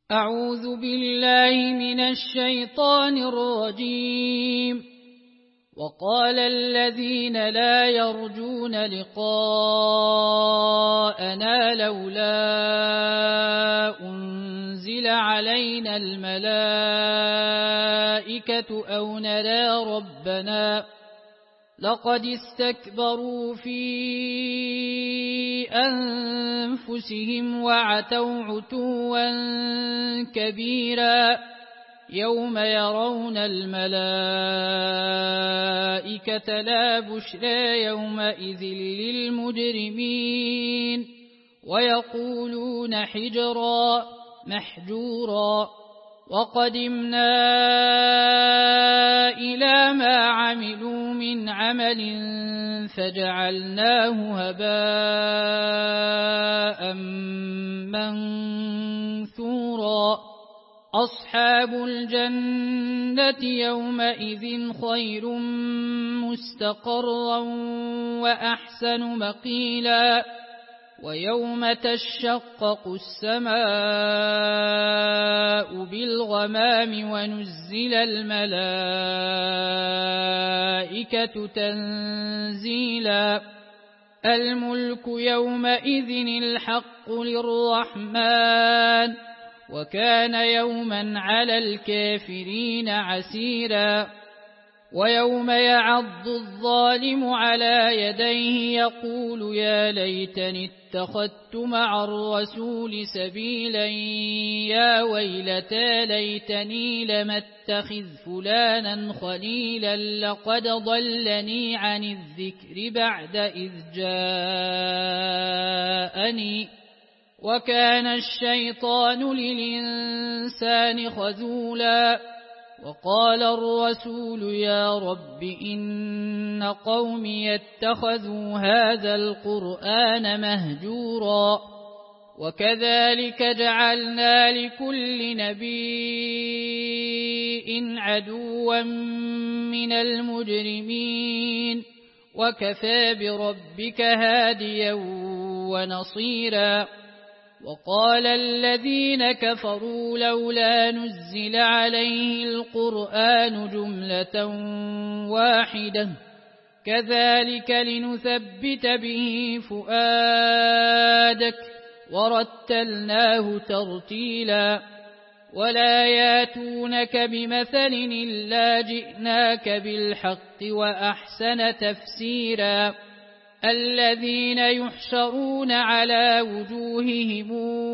أعوذ بالله من الشيطان الرجيم. وقال الذين لا يرجون لقاءنا لولا أنزل علينا الملائكة أو نرى ربنا لقد استكبروا في أنفسهم وعتوا عتوا كبيرا يوم يرون الملائكة لا بشرى يومئذ للمجرمين ويقولون حجرا محجورا. وقدمنا إلى ما عملوا من عمل فجعلناه هباء منثورا. أصحاب الجنة يومئذ خير مستقرا وأحسن مقيلا. ويوم تشقق السماء بالغمام ونزل الملائكة تنزيلا. الملك يومئذ الحق للرحمن وكان يوما على الكافرين عسيرا. ويوم يعض الظالم على يديه يقول يا ليتني اتخذت مع الرسول سبيلا يا ويلتى ليتني لم اتخذ فلانا خليلا لقد ضلني عن الذكر بعد إذ جاءني وكان الشيطان للإنسان خذولا. وقال الرسول يا رب إن قومي اتخذوا هذا القرآن مهجورا. وكذلك جعلنا لكل نبي عدوا من المجرمين وكفى بربك هاديا ونصيرا. وقال الذين كفروا لولا نزل عليه القرآن جملة واحدة كذلك لنثبت به فؤادك ورتلناه ترتيلا. ولا ياتونك بمثل إلا جئناك بالحق وأحسن تفسيرا. الذين يحشرون على وجوههم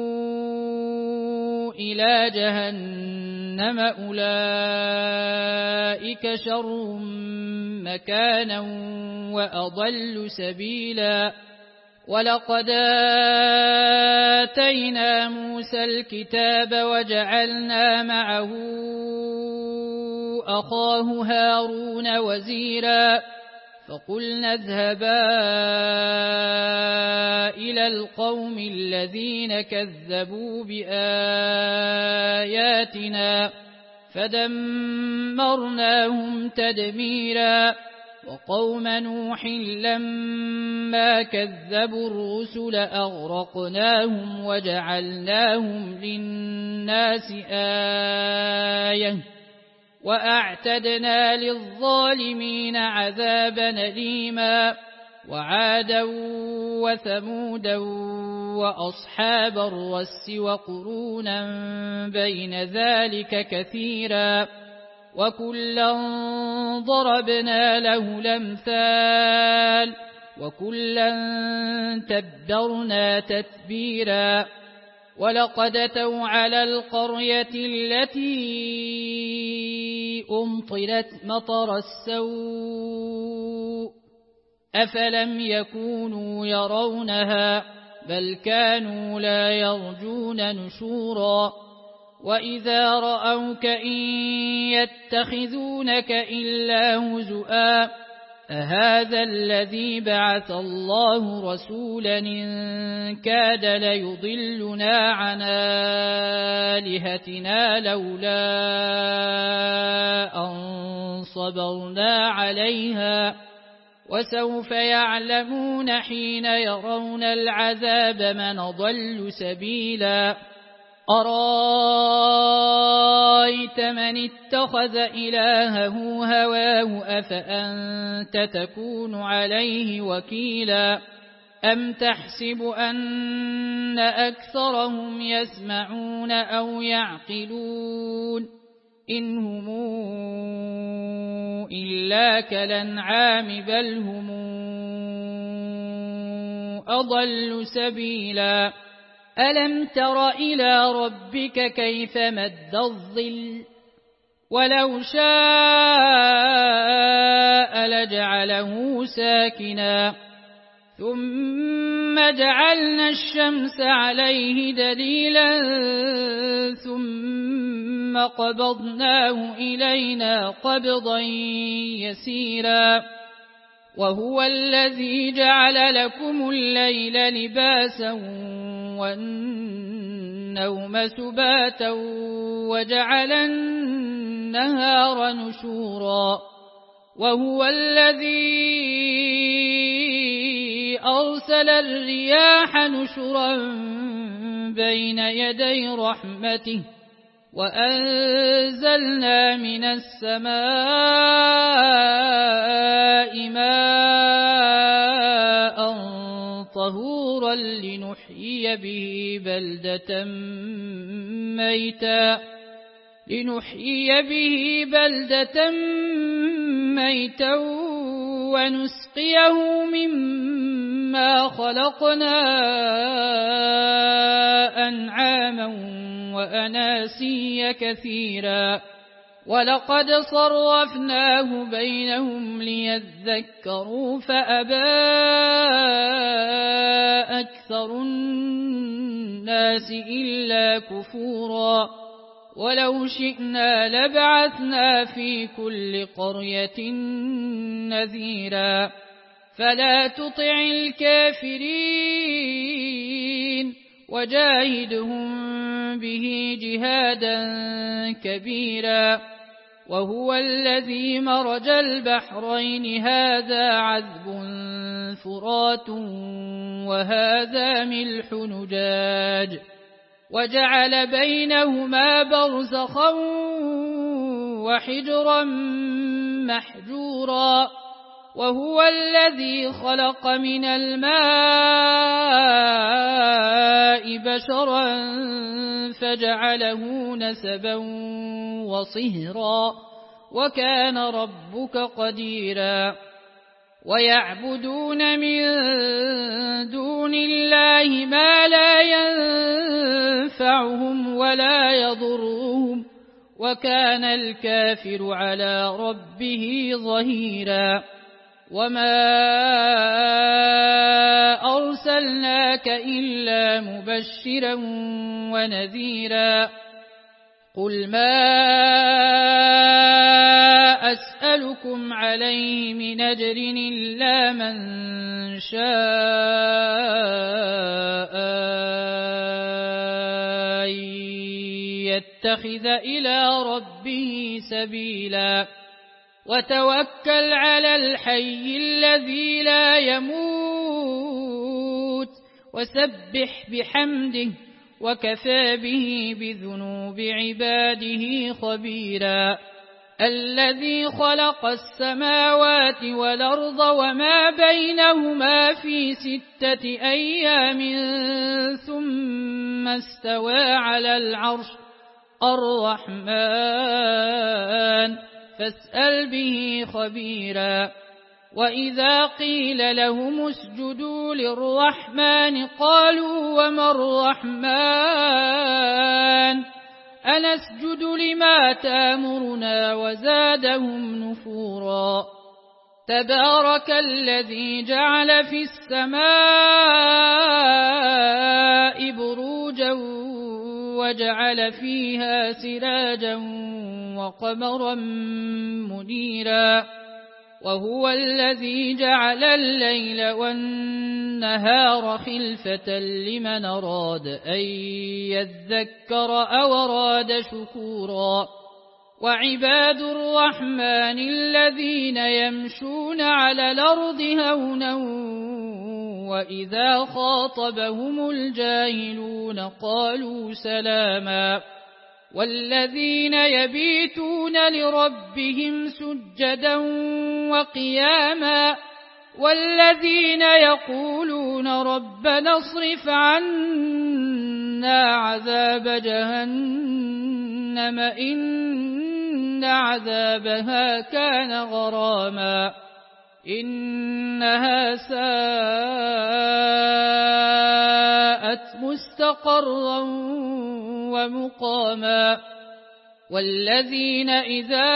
إلى جهنم أولئك شر مكانا وأضل سبيلا. ولقد آتينا موسى الكتاب وجعلنا معه أخاه هارون وزيرا فقلنا اذهبا إلى القوم الذين كذبوا بآياتنا فدمرناهم تدميرا. وقوم نوح لما كذبوا الرسل أغرقناهم وجعلناهم للناس آية وأعتدنا للظالمين عذابا أليما. وعادا وثمودا وأصحاب الرس وقرونا بين ذلك كثيرا وكلا ضربنا له الأمثال وكلا تبرنا تتبيرا. ولقد أتوا على القرية التي أمطرت مطر السوء أفلم يكونوا يرونها بل كانوا لا يرجون نشورا. وإذا رأوك إن يتخذونك إلا هزؤا أهذا الذي بعث الله رسولا إن كاد ليضلنا عن آلهتنا لولا أن صبرنا عليها وسوف يعلمون حين يرون العذاب من ضل سبيلا. أرأيت من اتخذ إلهه هواه أفأنت تكون عليه وكيلا أم تحسب أن أكثرهم يسمعون أو يعقلون إن هم إلا كالأنعام بل هم أضل سبيلا ألم تر إلى ربك كيف مد الظل ولو شاء لجعله ساكنا ثم جعلنا الشمس عليه دليلا ثم قبضناه إلينا قبضا يسيرا وهو الذي جعل لكم الليل لباسا والنوم سباتا وجعل النهار نشورا وهو الذي أرسل الرياح نشرا بين يدي رحمته وأنزلنا من السماء ماء طهورا لنحيي به بلدة ميتا ونسقيه مما خلقنا أنعاما وأناسيا كثيرا ولقد صرفناه بينهم ليذكروا فأبى أكثر الناس إلا كفورا ولو شئنا لبعثنا في كل قرية نذيرا فلا تطع الكافرين وجاهدهم به جهادا كبيرا وهو الذي مرج البحرين هذا عذب فرات وهذا ملح نجاج وجعل بينهما برزخا وحجرا محجورا وهو الذي خلق من الماء بشرا فجعله نسبا وصهرا وكان ربك قديرا ويعبدون من دون الله ما لا ينفعهم ولا يضرهم وكان الكافر على ربه ظهيرا وما أرسلناك إلا مبشرا ونذيرا قل ما أسألكم عليه من أجر إلا من شاء يتخذ إلى ربه سبيلا وتوكل على الحي الذي لا يموت وسبح بحمده وكفى به بذنوب عباده خبيرا الذي خلق السماوات والأرض وما بينهما في 6 أيام ثم استوى على العرش الرحمن فاسأل به خبيرا وإذا قيل لهم اسجدوا للرحمن قالوا وما الرحمن أنسجد لما تأمرنا وزادهم نفورا تبارك الذي جعل في السماء بروجا وجعل فيها سراجا وقمرا منيرا وهو الذي جعل الليل والنهار خلفة لمن أراد أن يذكر أو أراد شكورا وعباد الرحمن الذين يمشون على الأرض هونا وإذا خاطبهم الجاهلون قالوا سلاما والذين يبيتون لربهم سجدا وقياما والذين يقولون ربنا اصرف عنا عذاب جهنم إن عذابها كان غراما إنها ساءت مستقرا ومقاما والذين إذا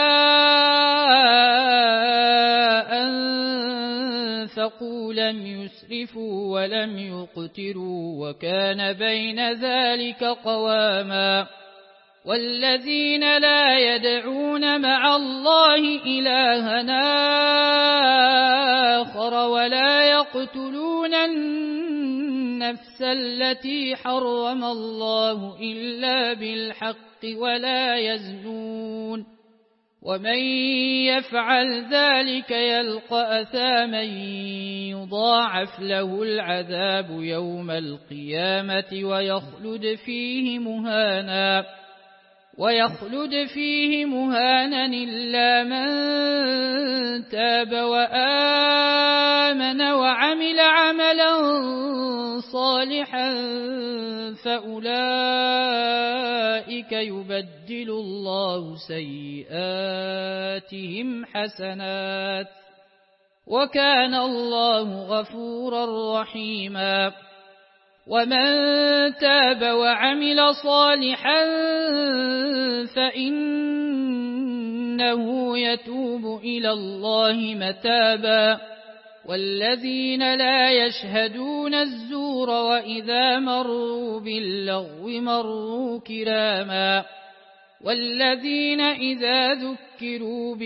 أنفقوا لم يسرفوا ولم يقتروا وكان بين ذلك قواما والذين لا يدعون مع الله إلهًا آخر ولا يقتلون النفس التي حرم الله إلا بالحق ولا يزنون ومن يفعل ذلك يلقى أثاما يضاعف له العذاب يوم القيامة ويخلد فيه مهانا إلا من تاب وآمن وعمل عملا صالحا فأولئك يبدل الله سيئاتهم حسنات وكان الله غفورا رحيما ومن تاب وعمل صالحا فإنه يتوب إلى الله متابا والذين لا يشهدون الزور وإذا مروا باللغو مروا كراما والذين إذا ذكروا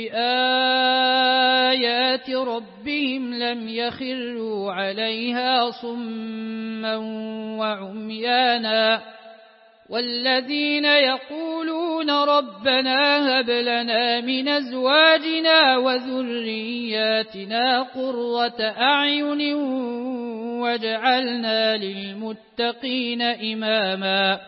بآيات ربهم لم يخروا عليها صما وعميانا والذين يقولون ربنا هب لنا من أزواجنا وذرياتنا قرة أعين واجعلنا للمتقين إماما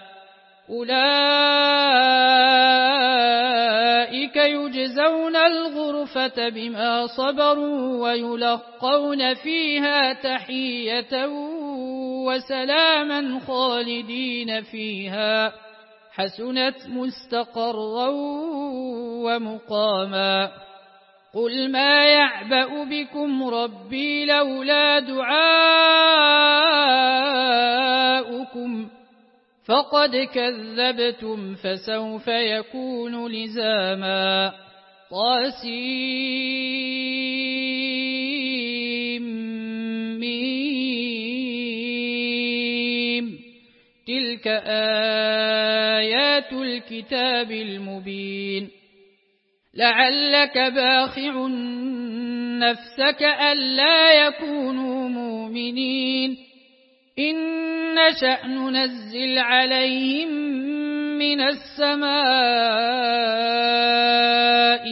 أولئك يجزون الغرفة بما صبروا ويلقون فيها تحية وسلاما خالدين فيها حسنت مستقرا ومقاما قل ما يعبأ بكم ربي لولا دعاؤكم فقد كذبتم فسوف يكون لزاما طاسيم تلك آيات الكتاب المبين لعلك باخع نفسك ألا يكونوا مؤمنين إن نشأ ننزل عليهم من السماء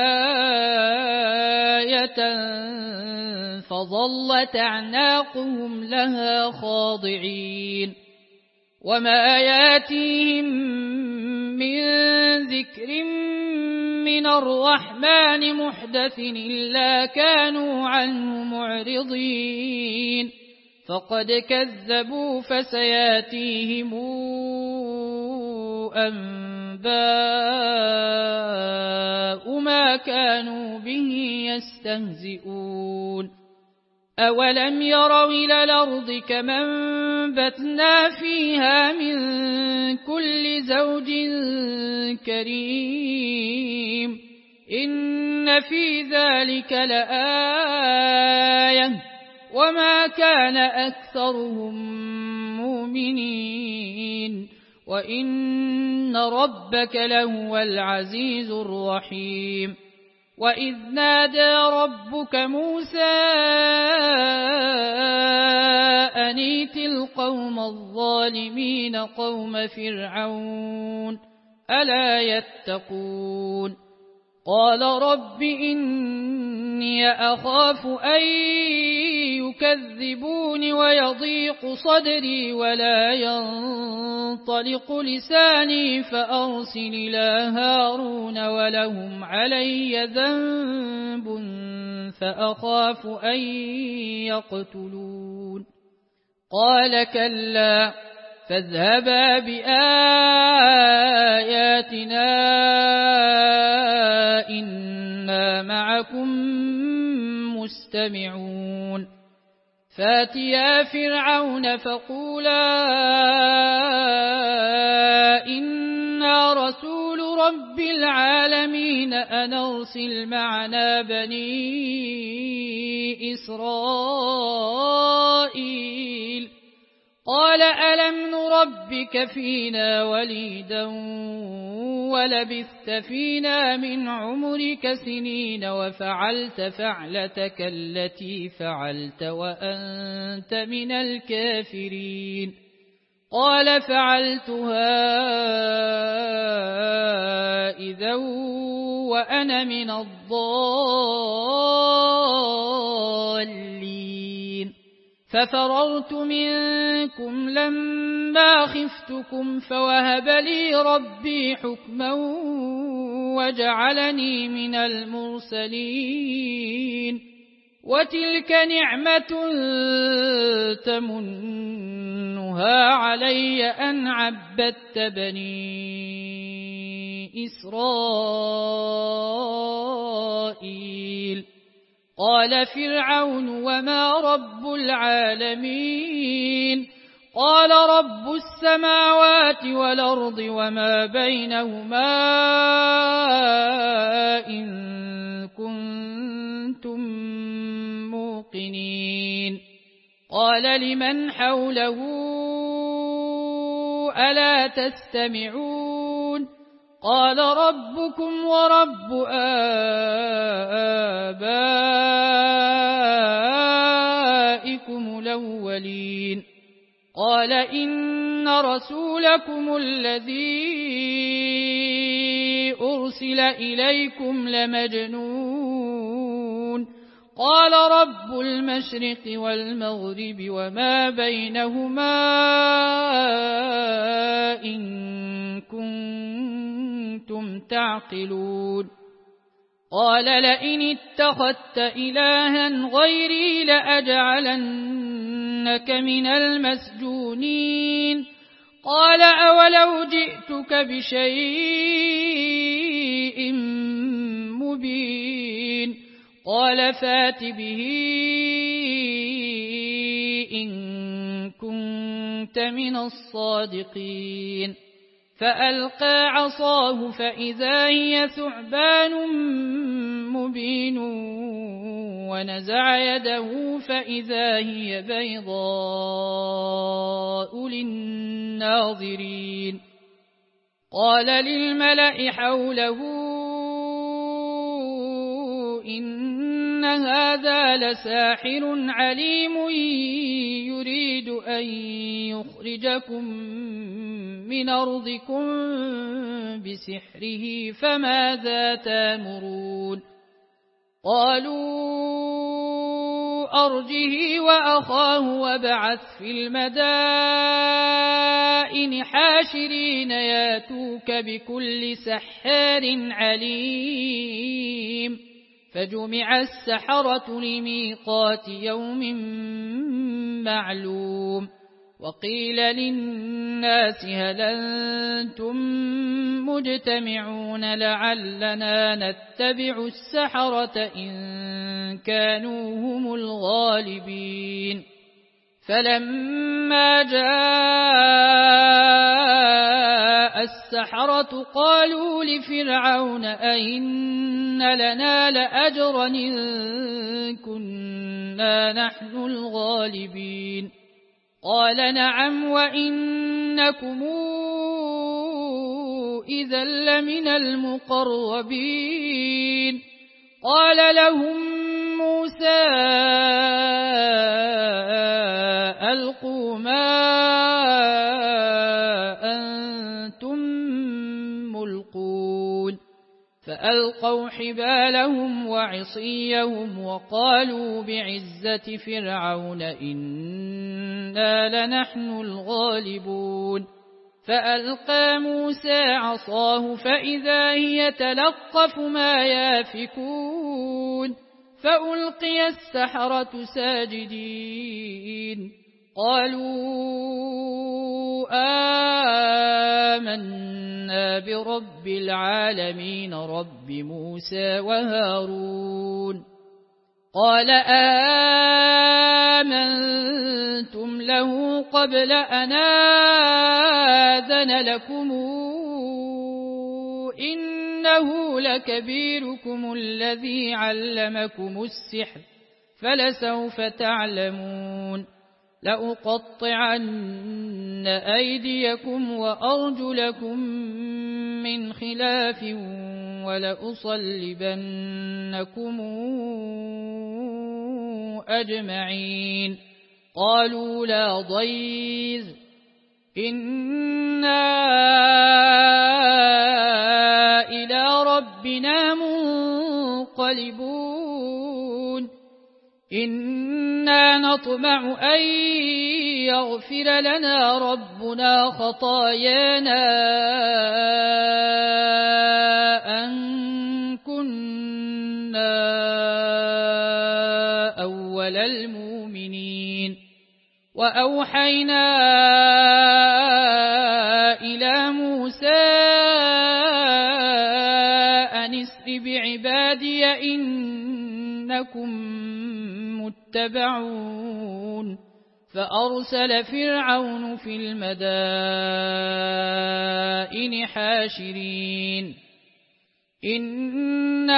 آية فظلت أعناقهم لها خاضعين وما ياتيهم من ذكر من الرحمن محدث إلا كانوا عنه معرضين فقد كذبوا فسياتيهم أنباء ما كانوا به يستهزئون أولم يروا إلى الأرض كما أنبتنا فيها من كل زوج كريم إن في ذلك لآية وما كان أكثرهم مؤمنين وإن ربك لهو العزيز الرحيم وإذ نادى ربك موسى أن ائت القوم الظالمين قوم فرعون ألا يتقون قال رب إني أخاف أن يكذبون ويضيق صدري ولا ينطلق لساني فأرسل إلى هارون ولهم علي ذنب فأخاف أن يقتلون قال كلا فاذهبا بآياتنا إنا معكم مستمعون فاتيا فرعون فقولا إنا رسول رب العالمين أن أرسل معنا بني إسرائيل قال ألم نربك فينا وليدا ولبثت فينا من عمرك سنين وفعلت فعلتك التي فعلت وأنت من الكافرين قال فعلتها إذا وأنا من الضالين ففررت منكم لما خفتكم فوهب لي ربي حكما وجعلني من المرسلين وتلك نعمة تمنها علي أن عبدت بني إسرائيل قال فرعون وما رب العالمين قال رب السماوات والأرض وما بينهما إن كنتم موقنين قال لمن حوله ألا تستمعون قال ربكم ورب آبائكم الأولين قال إن رسولكم الذي أرسل إليكم لمجنون قال رب المشرق والمغرب وما بينهما إن كنتم تعقلون قال لئن اتخذت إلها غيري لأجعلنك من المسجونين قال أولو جئتك بشيء مبين قال فات به إن كنت من الصادقين فألقى عصاه فإذا هي ثعبان مبين ونزع يده فإذا هي بيضاء للناظرين قال للملأ حوله إن هذا لساحر عليم يريد أن يخرجكم من أرضكم بسحره فماذا تأمرون قالوا أرجه وأخاه وابعث في المدائن حاشرين ياتوك بكل سحار عليم فجمع السحرة لميقات يوم معلوم وقيل للناس هل أنتم مجتمعون لعلنا نتبع السحرة إن كانوا هم الغالبين فلما جاء السحرة قالوا لفرعون أئن لنا لأجرا إن كنا نحن الغالبين قال نعم وإنكم إذا لمن المقربين قال لهم موسى ألقوا ما أنتم ملقون فألقوا حبالهم وعصيهم وقالوا بعزة فرعون إنا لنحن الغالبون فألقى موسى عصاه فإذا هي تلقف ما يافكون فألقي السحرة ساجدين قالوا آمنا برب العالمين رب موسى وهارون قال آمنتم له قبل أن آذن لكم إنه لكبيركم الذي علمكم السحر فلسوف تعلمون لأقطعن أيديكم وأرجلكم من خلاف ولأصلبنكم أجمعين قالوا لا ضير إنا إلى ربنا منقلبون إنا نطمع أن يغفر لنا ربنا خطايانا أن كنا أول المؤمنين وأوحينا إلى موسى أن اسر بعبادي إنكم متبعون فأرسل فرعون في المدائن حاشرين إن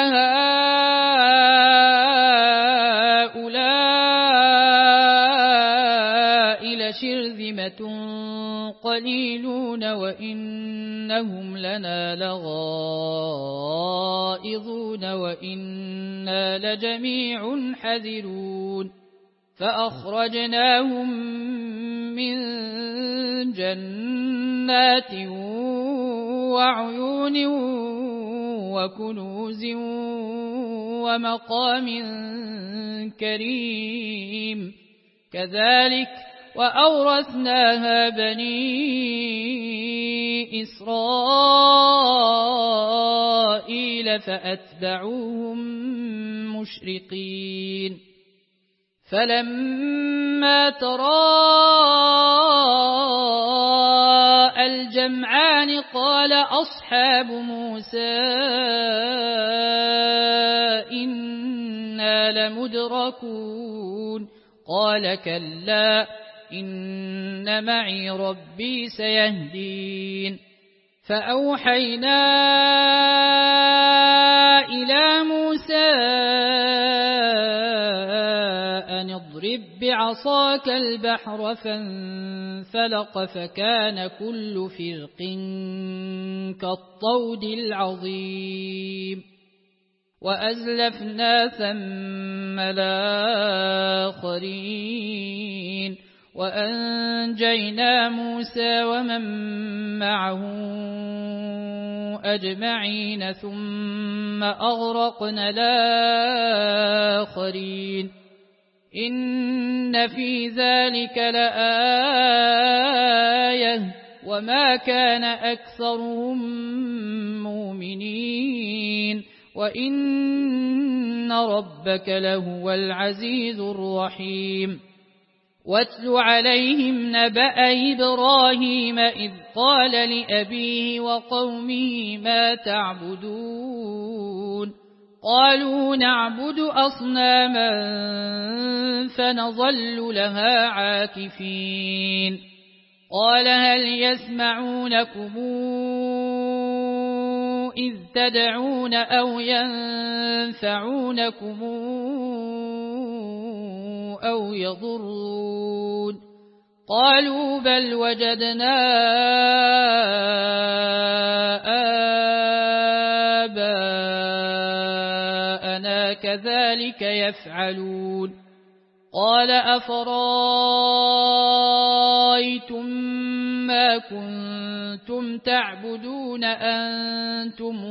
هؤلاء لشرذمة قليلون وإنهم لنا لغائظون وإنا لجميع حذرون فأخرجناهم من جنات وعيون وكنوز ومقام كريم كذلك وأورثناها بني إسرائيل فأتبعوهم مشرقين فلما تراءى الجمعان قال أصحاب موسى إنا لمدركون قال كلا إن معي ربي سيهدين فأوحينا إلى موسى أن اضرب بعصاك البحر فانفلق فكان كل فرق كالطود العظيم وأزلفنا ثم الآخرين وأنجينا موسى ومن معه أجمعين ثم أغرقنا الآخرين إن في ذلك لآية وما كان أكثرهم مؤمنين وإن ربك لهو العزيز الرحيم واتل عليهم نبأ إبراهيم إذ قال لأبيه وقومه ما تعبدون قالوا نعبد أصناما فنظل لها عاكفين قال هل يسمعونكم إذ تدعون أو ينفعونكم أو يضرون قالوا بل وجدنا آباءنا كذلك يفعلون قال أفرأيتم ما كنتم تعبدون أنتم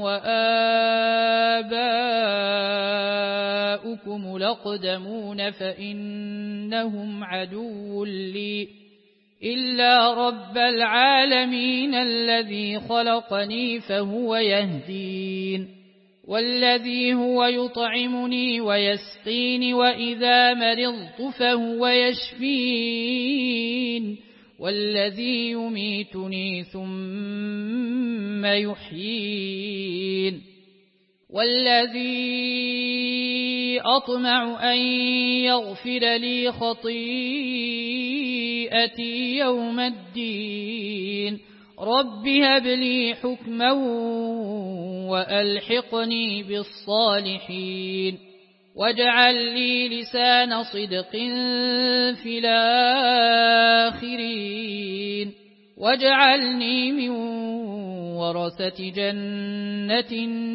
وآباؤكم الأقدمون فإنهم عدو لي إلا رب العالمين الذي خلقني فهو يهدين والذي هو يطعمني ويسقين وإذا مرضت فهو يشفين والذي يميتني ثم يحيين والذي أطمع أن يغفر لي خطيئتي يوم الدين رب هب لي حكما وألحقني بالصالحين واجعل لي لسان صدق في الآخرين واجعلني من ورثة جنة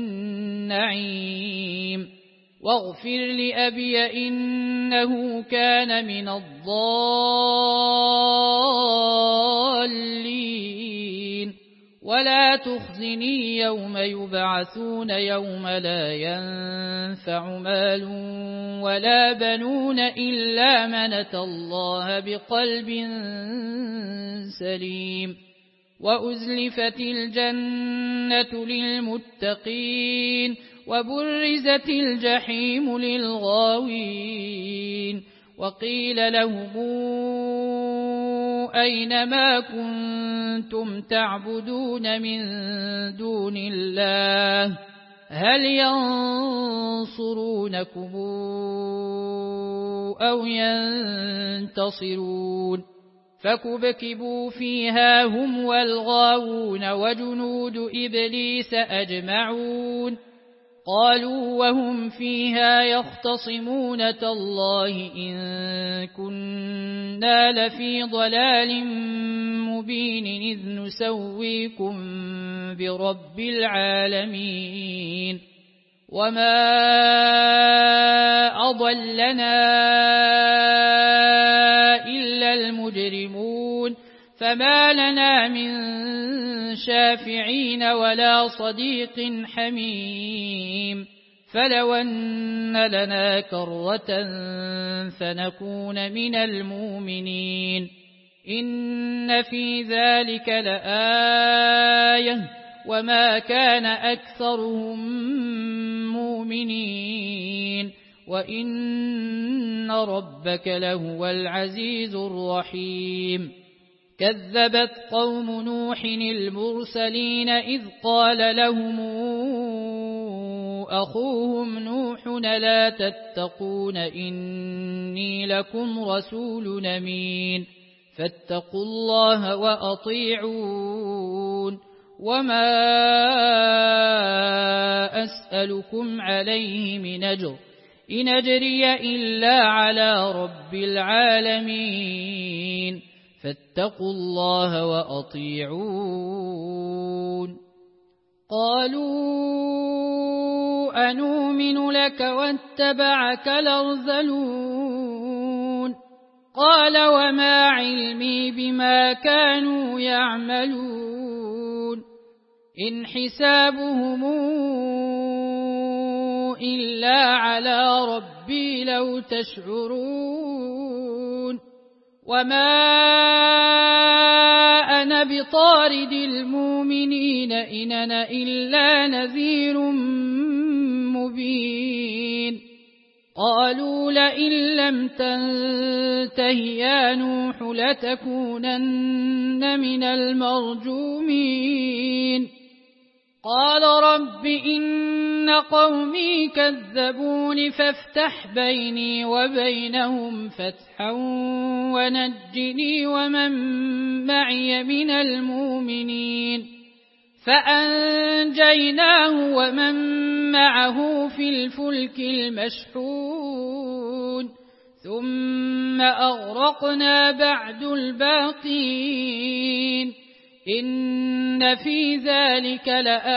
النعيم واغفر لأبي إنه كان من الضالين ولا تخزني يوم يبعثون يوم لا ينفع مال ولا بنون إلا من أتى الله بقلب سليم وأزلفت الجنة للمتقين وبرزت الجحيم للغاوين وقيل لهم أين ما كنتم تعبدون من دون الله هل ينصرونكم أو ينتصرون فكبكبوا فيها هم والغاوون وجنود إبليس أجمعون قالوا وهم فيها يختصمون تالله إن كنا لفي ضلال مبين إذ نسويكم برب العالمين وما أضلنا إلا المجرمون فما لنا من شافعين ولا صديق حميم فلو أن لنا كرة فنكون من المؤمنين إن في ذلك لآية وما كان أكثرهم مؤمنين وإن ربك لهو العزيز الرحيم كذبت قوم نوح المرسلين إذ قال لهم أخوهم نوح لا تتقون إني لكم رسول أمين فاتقوا الله وأطيعون وما أسألكم عليه من أجر إن أجري إلا على رب العالمين فاتقوا الله وأطيعون قالوا أنؤمن لك واتبعك الأرذلون قال وما علمي بما كانوا يعملون إن حسابهم إلا على ربي لو تشعرون وما أنا بطارد المؤمنين إن أنا إلا نذير مبين قالوا لئن لم تنته يا نوح لتكونن من المرجومين قال رب إن قومي كذبون فافتح بيني وبينهم فتحا ونجني ومن معي من المؤمنين فأنجيناه ومن معه في الفلك المشحون ثم أغرقنا بعد الباقين إن في ذلك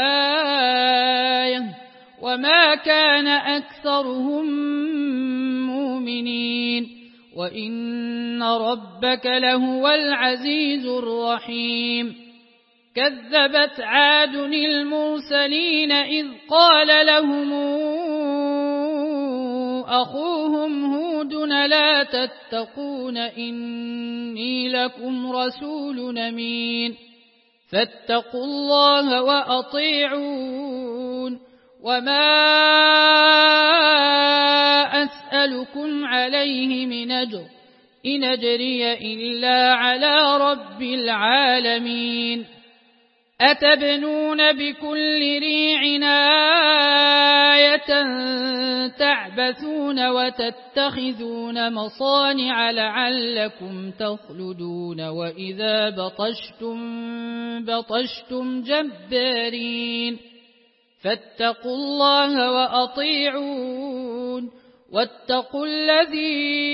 لآية وما كان أكثرهم مؤمنين وإن ربك لهو العزيز الرحيم كذبت عاد المرسلين إذ قال لهم أخوهم هود لا تتقون إني لكم رسول أمين فاتقوا الله وأطيعون وما أسألكم عليه من أجر إن أجري إلا على رب العالمين أتبنون بكل ريع آية تعبثون وتتخذون مصانع لعلكم تخلدون وإذا بطشتم جبارين فاتقوا الله وأطيعون واتقوا الذي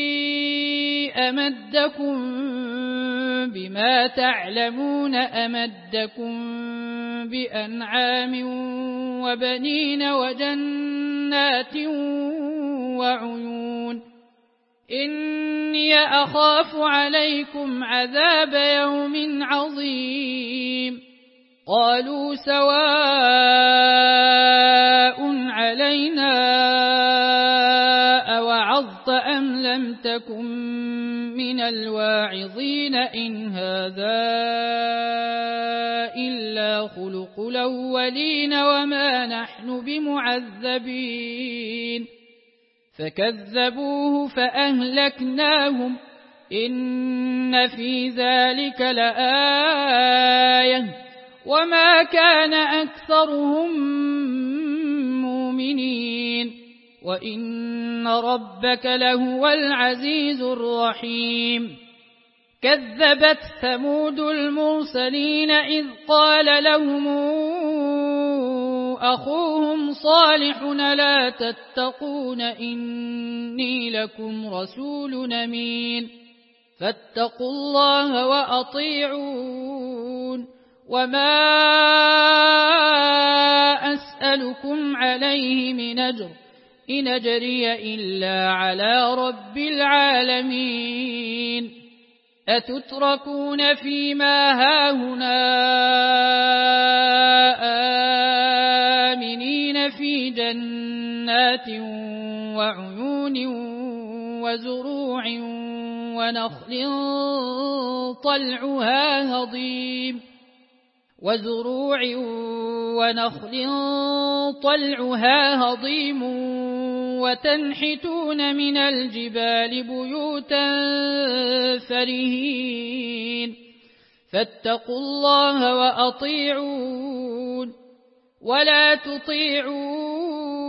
أمدكم بما تعلمون أمدكم بأنعام وبنين وجنات وعيون إني أخاف عليكم عذاب يوم عظيم قالوا سواء علينا أوعظت أم لم تكن من الواعظين إن هذا إلا خلق الأولين وما نحن بمعذبين فكذبوه فأهلكناهم إن في ذلك لآية وما كان أكثرهم مؤمنين وإن ربك لهو العزيز الرحيم كذبت ثمود المرسلين إذ قال لهم أخوهم صالح لا تتقون إني لكم رسول أمين فاتقوا الله وأطيعون وما أسألكم عليه من أجر إن أجري إلا على رب العالمين أتتركون فيما هاهنا آمنين في جنات وعيون وزروع ونخل طلعها هضيم وتنحتون من الجبال بيوتا فرهين فاتقوا الله وأطيعون ولا تطيعوا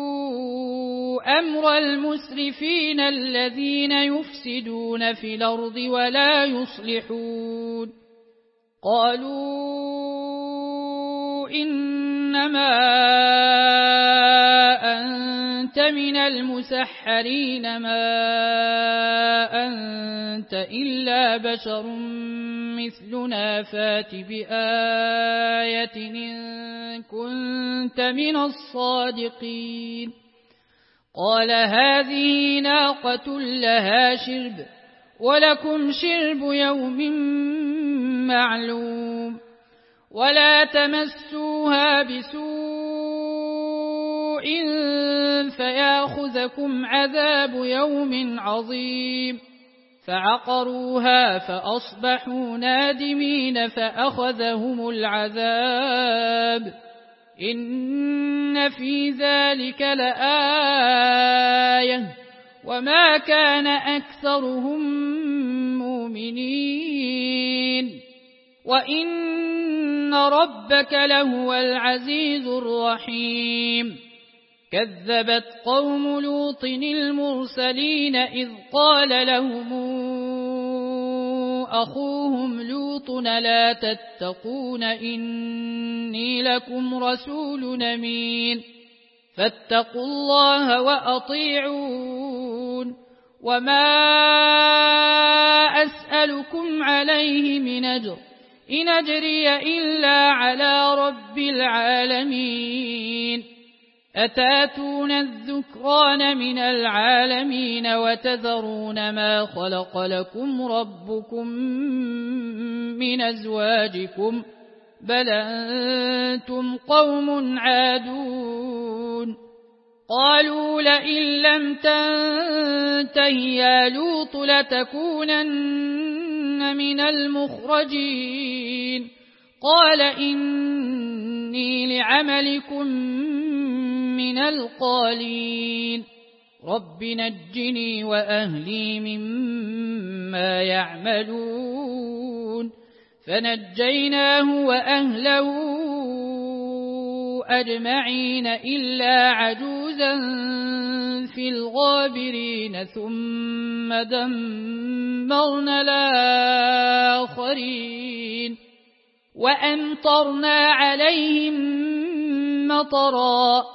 أمر المسرفين الذين يفسدون في الأرض ولا يصلحون قالوا إنما أنت من المسحرين ما أنت إلا بشر مثلنا فات بآية إن كنت من الصادقين قال هذه ناقة لها شرب ولكم شرب يوم معلوم ولا تمسوها بسوء فياخذكم عذاب يوم عظيم فعقروها فأصبحوا نادمين فأخذهم العذاب إن في ذلك لآية وما كان أكثرهم مؤمنين وإن ربك لهو العزيز الرحيم كذبت قوم لوط المرسلين إذ قال لهم أخوهم لوط لا تتقون إني لكم رسول أمين فاتقوا الله وأطيعون وما أسألكم عليه من أجر إن أجري إلا على رب العالمين أتاتون الذكران من العالمين وتذرون ما خلق لكم ربكم من أزواجكم بل أنتم قوم عادون قالوا لئن لم تنته يا لوط لتكونن من المخرجين قال إني لعملكم من القالين رب نجني وأهلي مما يعملون فنجيناه وأهله أجمعين إلا عجوزا في الغابرين ثم دمرنا الآخرين وأمطرنا عليهم مطرا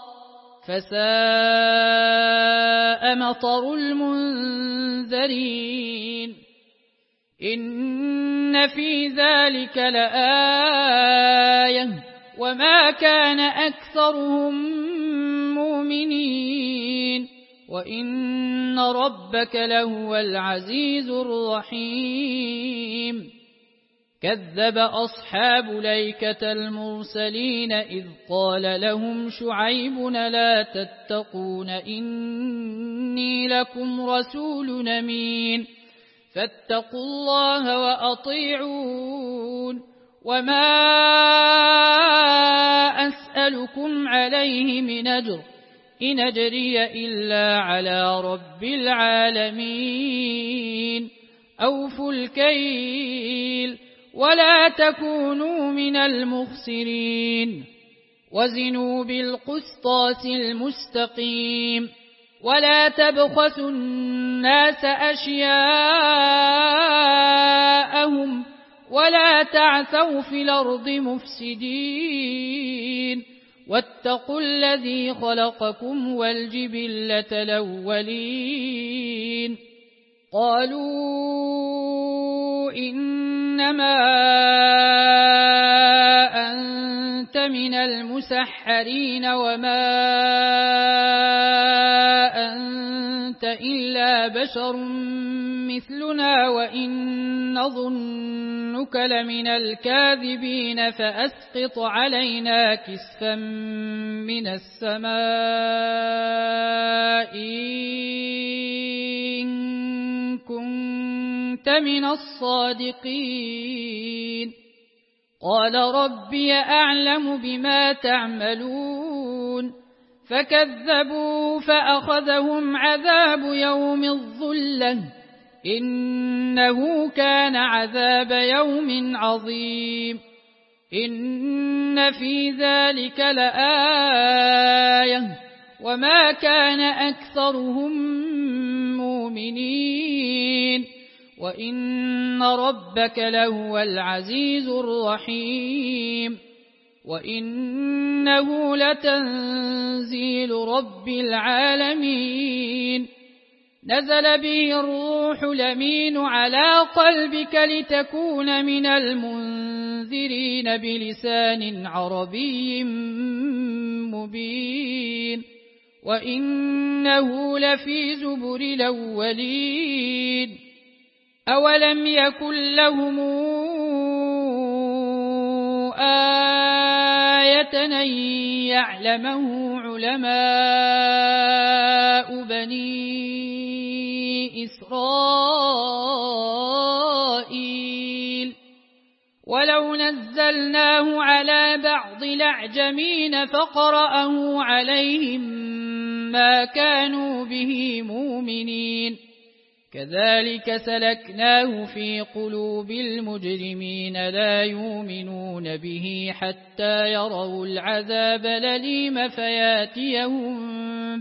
فساء مطر المنذرين إن في ذلك لآية وما كان أكثرهم مؤمنين وإن ربك لهو العزيز الرحيم كذب أصحاب الأيكة المرسلين إذ قال لهم شعيب لا تتقون إني لكم رسول أمين فاتقوا الله وأطيعون وما أسألكم عليه من أجر إن أجري إلا على رب العالمين أوفوا الكيل ولا تكونوا من المخسرين وزنوا بالقسطاس المستقيم ولا تبخسوا الناس أشياءهم ولا تعثوا في الأرض مفسدين واتقوا الذي خلقكم والجبلة الأولين قالوا إنما أنت من المسحرين وما أنت إلا بشر مثلنا وإن نظنك لمن الكاذبين فأسقط علينا كسفا من السماء إن كنت من الصادقين قال ربي أعلم بما تعملون فكذبوا فأخذهم عذاب يوم الظلة إنه كان عذاب يوم عظيم إن في ذلك لآية وما كان أكثرهم مؤمنين وإن ربك لهو العزيز الرحيم وإنه لتنزيل رب العالمين نزل به الروح الأمين على قلبك لتكون من المنذرين بلسان عربي مبين وإنه لفي زبر الأولين أولم يكن لهم آية أن يعلمه علماء بني إسرائيل ولو نزلناه على بعض الأعجمين فقرأه عليهم ما كانوا به مؤمنين كذلك سلكناه في قلوب المجرمين لا يؤمنون به حتى يروا العذاب الأليم فياتيهم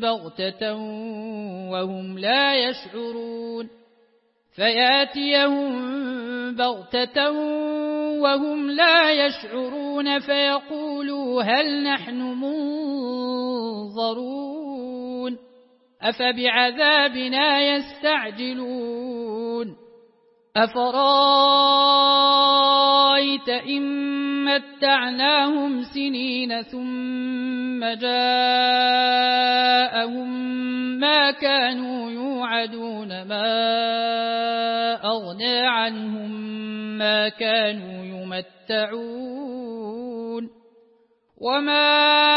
بغتة وهم لا يشعرون فيقولوا هل نحن منظرون أفبعذابنا يستعجلون أفرايت إن متعناهم سنين ثم جاءهم ما كانوا يوعدون ما أغنى عنهم ما كانوا يمتعون وما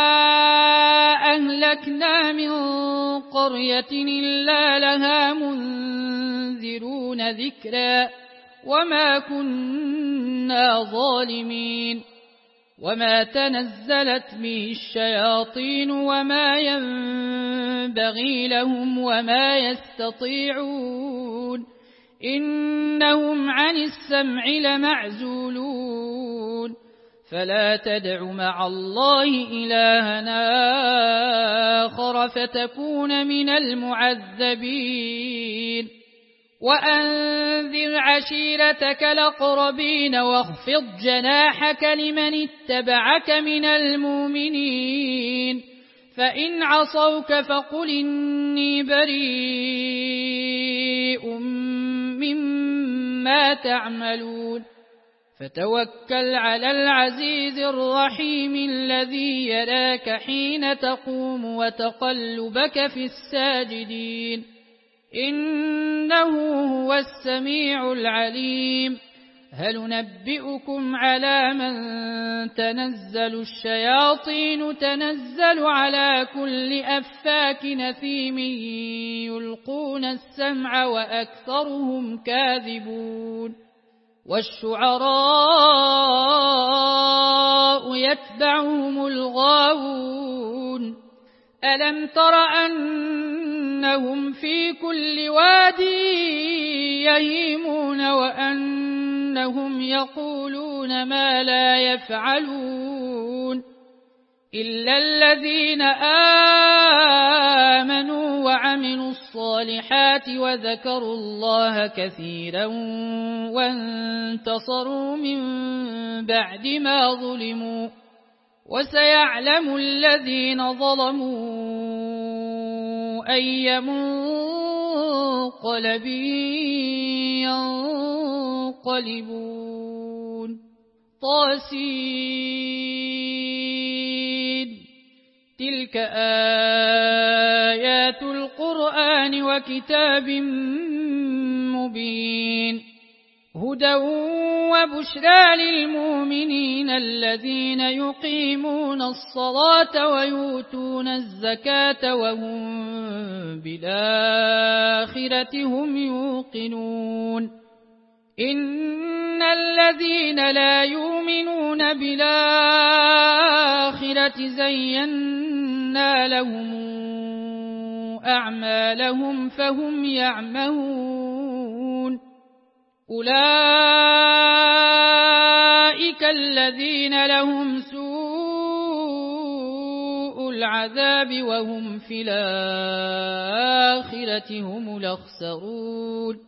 أهلكنا من قرية إلا لها منذرون ذكرا وما كنا ظالمين وما تنزلت به الشياطين وما ينبغي لهم وما يستطيعون إنهم عن السمع لمعزولون فلا تدع مع الله إلهنا آخر فتكون من المعذبين وأنذر عشيرتك الأقربين واخفض جناحك لمن اتبعك من المؤمنين فإن عصوك فقل إني بريء مما تعملون فتوكل على العزيز الرحيم الذي يراك حين تقوم وتقلبك في الساجدين إنه هو السميع العليم هل ننبئكم على من تنزل الشياطين تنزل على كل أفاك نثيم يلقون السمع وأكثرهم كاذبون والشعراء يتبعهم الغاوون ألم تر أنهم في كل واد يهيمون وأنهم يقولون ما لا يفعلون إلا الذين آمنوا وعملوا الصالحات وذكروا الله كثيرا وانتصروا من بعد ما ظلموا وسيعلم الذين ظلموا أي منقلب ينقلبون طاسين تلك آيات القرآن وكتاب مبين هدى وبشرى للمؤمنين الذين يقيمون الصلاة ويؤتون الزكاة وهم بالآخرة هم يوقنون إن الذين لا يؤمنون بالآخرة زينا لهم أعمالهم فهم يعمهون أولئك الذين لهم سوء العذاب وهم في الآخرة هم الأخسرون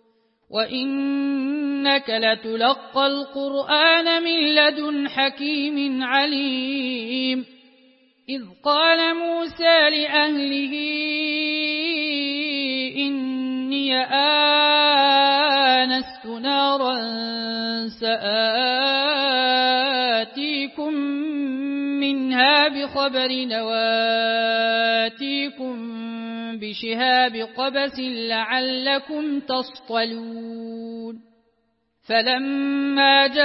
وإنك لتلقى القرآن من لدن حكيم عليم إذ قال موسى لأهله إني آنست نارا سآتيكم منها بخبر وآتيكم بشهاب قبس لعلكم تصطلون فلما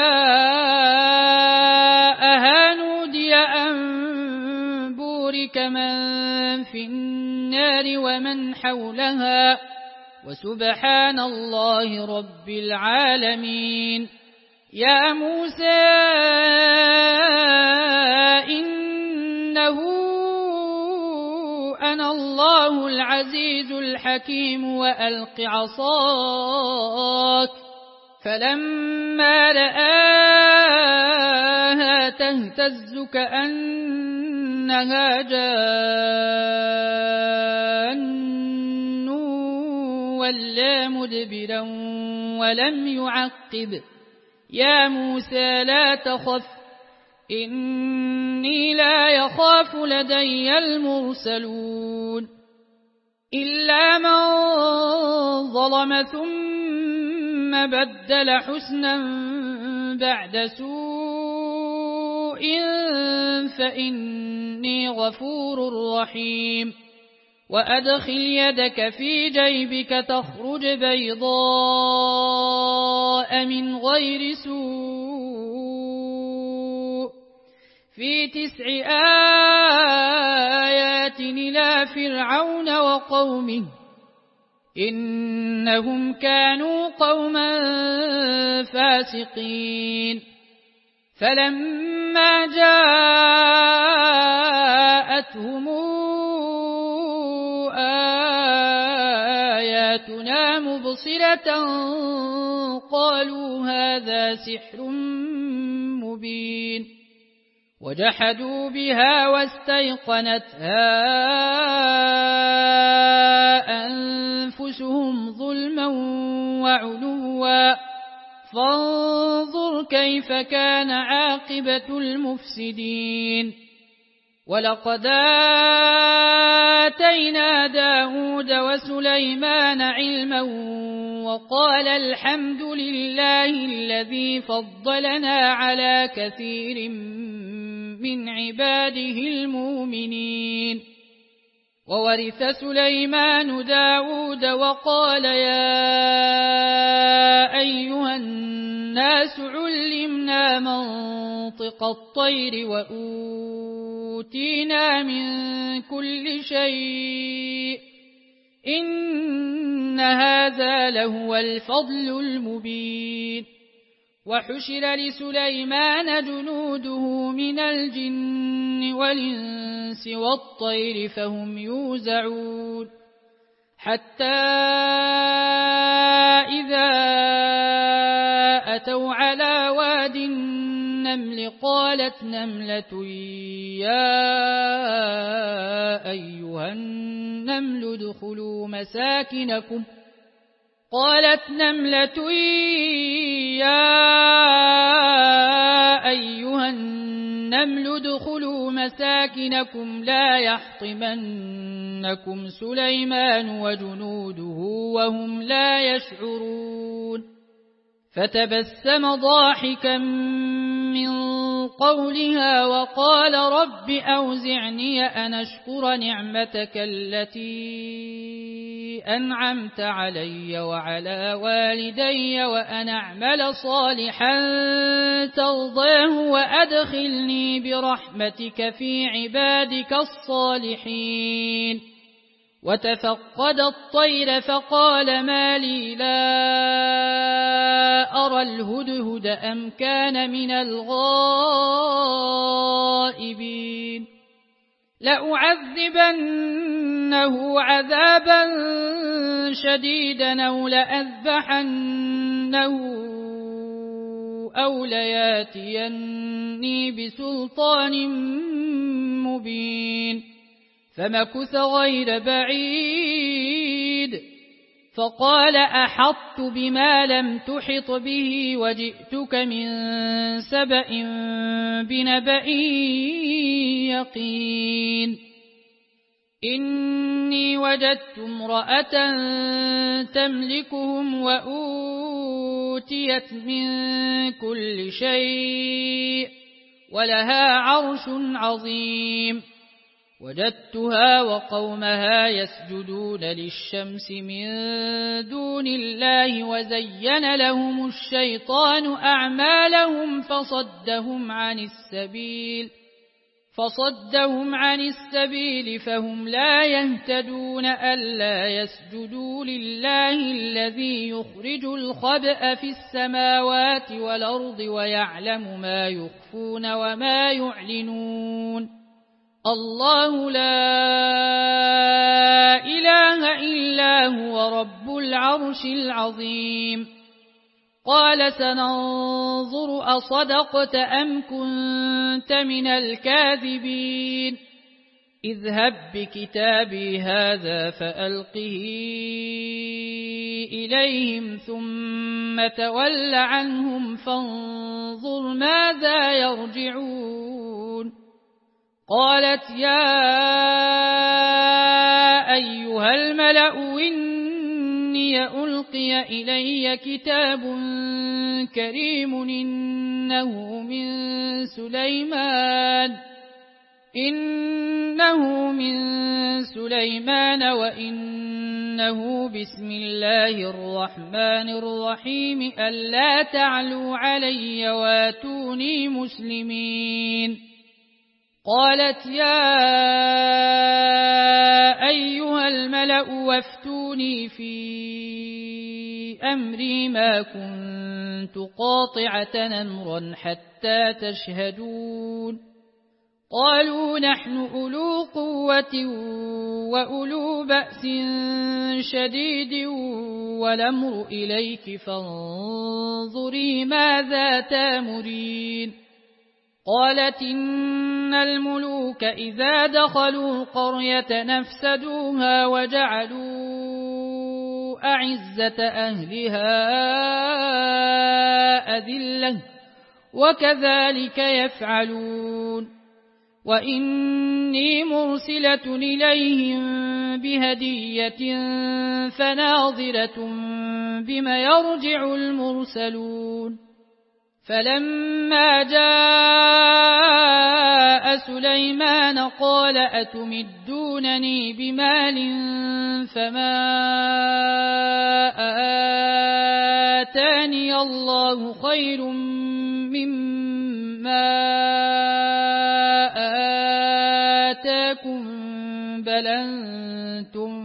جاءها نودي أن بورك من في النار ومن حولها وسبحان الله رب العالمين يا موسى إنه أنا الله العزيز الحكيم وألق عصاك فلما رآها تهتز كأنها جان ولا مدبرا ولم يعقب يا موسى لا تخف إني لا يخاف لدي المرسلون إلا من ظلم ثم بدل حسنا بعد سوء سوء فإني غفور رحيم وأدخل يدك في جيبك تخرج بيضاء من غير سوء في 9 آيات إلى فرعون وقومه إنهم كانوا قوما فاسقين فلما جاءتهم آياتنا مبصرة قالوا هذا سحر مبين وجحدوا بها واستيقنتها أنفسهم ظلما وعلوا فانظر كيف كان عاقبة المفسدين ولقد آتينا داود وسليمان علما وقال الحمد لله الذي فضلنا على كثير من عباده المؤمنين وورث سليمان داود وقال يا أيها الناس علمنا منطق الطير وأوتينا من كل شيء إن هذا لهو الفضل المبين وحشر لسليمان جنوده من الجن والإنس والطير فهم يوزعون حتى إذا أتوا على واد النمل قالت نملة يا أيها النمل ادخلوا مساكنكم لا يحطمنكم سليمان وجنوده وهم لا يشعرون فتبسم ضاحكا من قولها وقال رب أوزعني أن أشكر نعمتك التي أنعمت علي وعلى والدي وأن أعمل صالحا ترضاه وأدخلني برحمتك في عبادك الصالحين وتفقد الطير فقال ما لي لا أرى الهدهد أم كان من الغائبين لأعذبنه عذابا شديدا أو لأذبحنه أو لياتيني بسلطان مبين فمكث غير بعيد فقال أحطت بما لم تحط به وجئتك من سبأ بنبأ يقين إني وجدت امرأة تملكهم وأوتيت من كل شيء ولها عرش عظيم وجدتها وقومها يسجدون للشمس من دون الله وزين لهم الشيطان أعمالهم فصدهم عن السبيل فهم لا يهتدون ألا يسجدوا لله الذي يخرج الخبأ في السماوات والأرض ويعلم ما يخفون وما يعلنون الله لا إله إلا هو رب العرش العظيم قال سننظر أصدقت أم كنت من الكاذبين اذهب بكتابي هذا فألقه إليهم ثم تول عنهم فانظر ماذا يرجعون قالت يا أيها الملأ إني ألقي إلي كتاب كريم إنه من سليمان وإنه بسم الله الرحمن الرحيم ألا تعلوا علي واتوني مسلمين. قالت يا أيها الملأ وافتوني في أمري ما كنت قاطعة أمرا حتى تشهدون. قالوا نحن أولو قوة وأولو بأس شديد والأمر إليك فانظري ماذا تأمرين. قالت إن الملوك إذا دخلوا قرية نفسدوها وجعلوا أعزة أهلها أذلة وكذلك يفعلون. وإني مرسلة إليهم بهدية فناظرة بما يرجع المرسلون. فلما جاء سليمان قال أتمدونني بمال فما آتاني الله خير مما آتاكم بل أنتم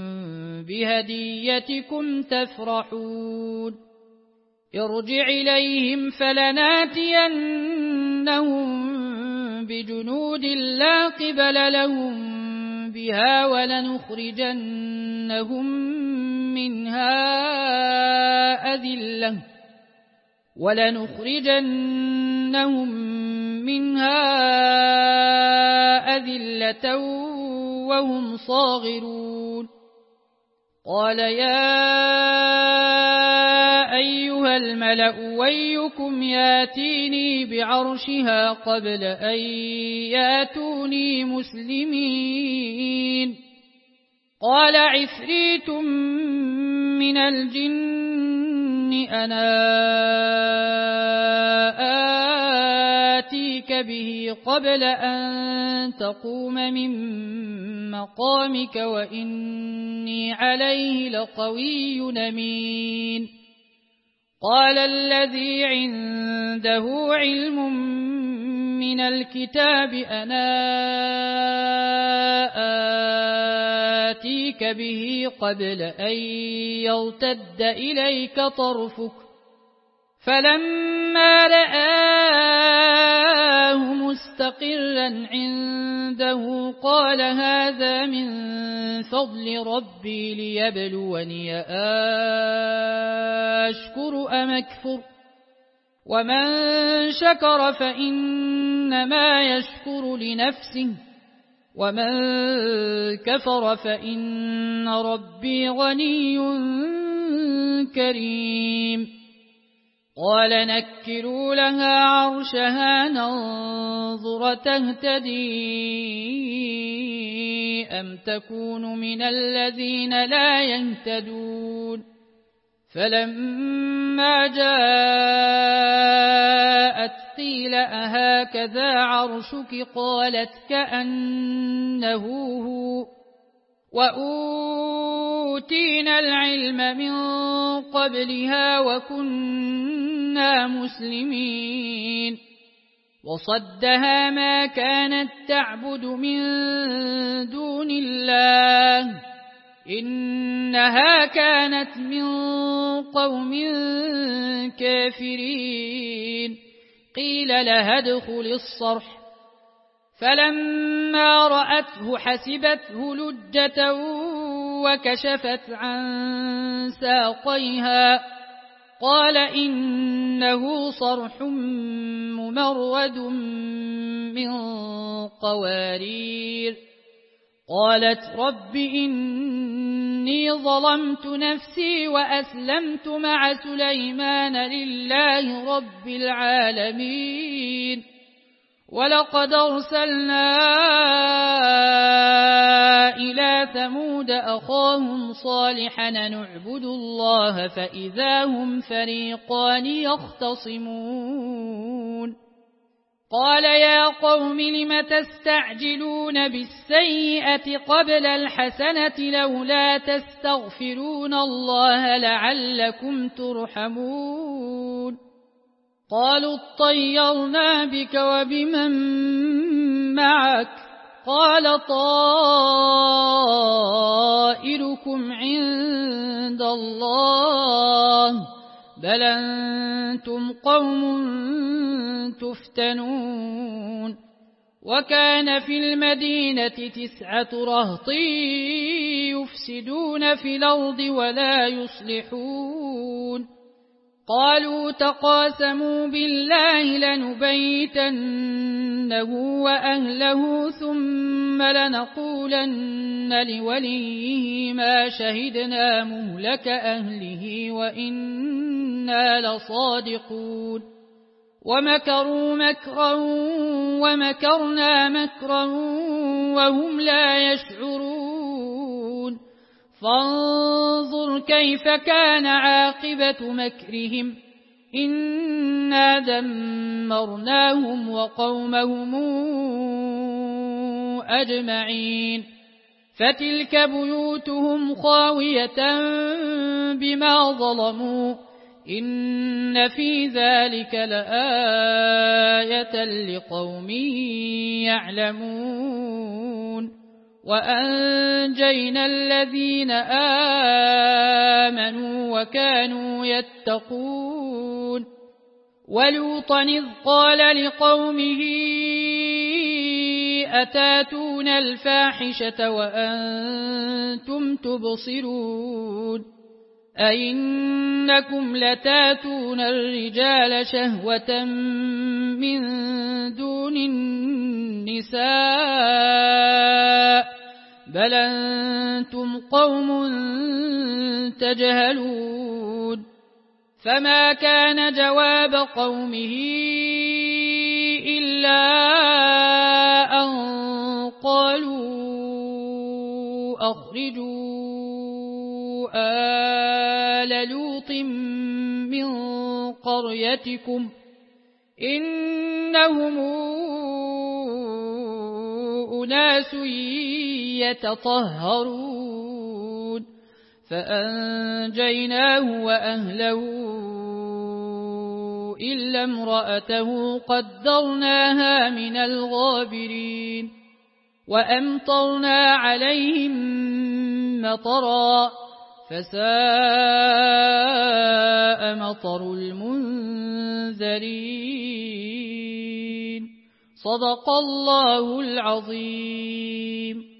بهديتكم تفرحون. ارجع إليهم فلناتينهم بجنود لا قبل لهم بها ولنخرجنهم منها أذلة وهم صاغرون. قال يا أيها الملأ ويكم ياتيني بعرشها قبل أن ياتوني مسلمين. قال عفريت من الجن أنا آتيك به قبل أن تقوم من مقامك وإني عليه لقوي أمين. قال الذي عنده علم من الكتاب أنا آتيك به قبل أن يرتد إليك طرفك. فلما رآه مستقرا عنده قال هذا من فضل ربي ليبلوني أشكر أم أكفر. ومن شكر فإنما يشكر لنفسه ومن كفر فإن ربي غني كريم. قال نكروا لها عرشها ننظر تهتدي أم تكون من الذين لا يهتدون. فلما جاءت قيل أهكذا عرشك قالت كأنه هو وأوتينا العلم من قبلها وكنا مسلمين. وصدها ما كانت تعبد من دون الله إنها كانت من قوم كافرين. قيل لها ادخل الصرح فلما رأته حسبته لجة وكشفت عن ساقيها قال إنه صرح ممرد من قوارير. قالت رب إني ظلمت نفسي وأسلمت مع سليمان لله رب العالمين. ولقد أرسلنا إلى ثمود أخاهم صالحا نعبد الله فإذا هم فريقان يختصمون. قال يا قوم لم تستعجلون بالسيئة قبل الحسنة لولا تستغفرون الله لعلكم ترحمون قالوا اطيرنا بك وبمن معك قال طائركم عند الله بل أنتم قوم تفتنون وكان في المدينة 9 رهط يفسدون في الأرض ولا يصلحون قالوا تقاسموا بالله لنبيتنه وأهله ثم لنقولن لوليه ما شهدنا مهلك أهله وإنا لصادقون ومكروا مكرا ومكرنا مكرا وهم لا يشعرون فانظر كيف كان عاقبة مكرهم إنا دمرناهم وقومهم أجمعين فتلك بيوتهم خاوية بما ظلموا إن في ذلك لآية لقوم يعلمون وأنجينا الذين آمنوا وكانوا يتقون ولوطا إذ قال لقومه أتاتون الفاحشة وأنتم تبصرون أئنكم لتاتون الرجال شهوة من دون النساء بل أنتم قوم تجهلون فما كان جواب قومه إلا أن قالوا أخرجوا آل لوط من قريتكم إنهم أناس يتطهرون فأنجيناه وأهله إلا امرأته قدرناها من الغابرين وأمطرنا عليهم مطرا فساء مطر المنذرين صدق الله العظيم.